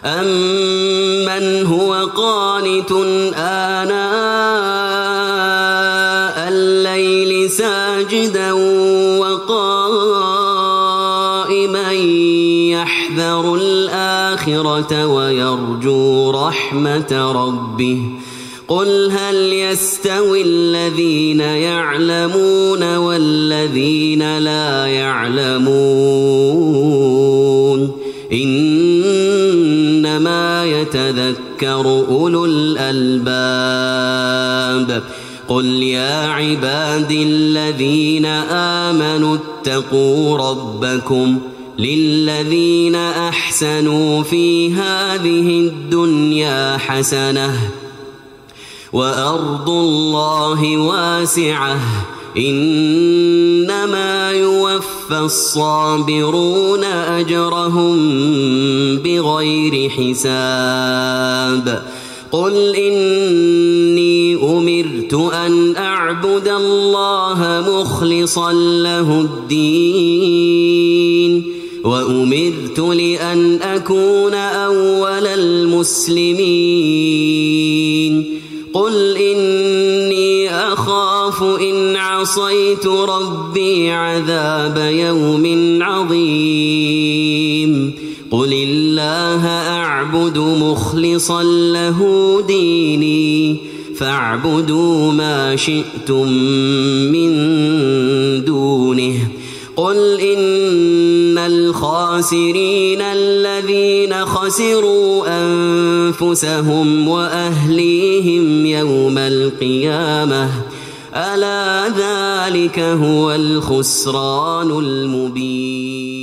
أَمَّنْ هُوَ قَانِتٌ آنَاءَ اللَّيْلِ سَاجِدًا وَقَائِمًا يَحْذَرُ الْآخِرَةَ وَيَرْجُو رَحْمَةَ رَبِّهِ قُلْ هَلْ يَسْتَوِي الَّذِينَ يَعْلَمُونَ وَالَّذِينَ لَا يَعْلَمُونَ إِنَّمَا يَتَذَكَّرُ أُولُو الْأَلْبَابِ قُلْ يَا عِبَادِي الَّذِينَ آمَنُوا اتَّقُوا رَبَّكُمْ لِلَّذِينَ أَحْسَنُوا فِي هَذِهِ الدُّنْيَا حَسَنَةٌ وَأَرْضُ اللَّهِ وَاسِعَةٌ إِنَّمَا يُوَفَّى الصَّابِرُونَ أَجْرَهُم بِغَيْرِ حِسَابٍ قُلْ إِنِّي أُمِرْتُ أَنْ أَعْبُدَ اللَّهَ مُخْلِصًا لَّهُ الدِّينَ وَأُمِرْتُ لِأَنْ أَكُونَ أَوَّلَ الْمُسْلِمِينَ قُلْ إِنِّي أَخَافُ إِنْ عَصَيْتُ رَبِّي عَذَابَ يَوْمٍ عَظِيمٍ قُلِ اللَّهَ أَعْبُدُ مُخْلِصًا لَّهُ دِينِي فَاعْبُدُوا مَا شِئْتُم مِّن دُونِهِ قُلْ إِنَّ الْخَاسِرِينَ الَّذِينَ خَسِرُوا أَنفُسَهُمْ وَأَهْلِيهِمْ يَوْمَ الْقِيَامَةِ أَلَا ذَلِكَ هُوَ الْخُسْرَانُ الْمُبِينُ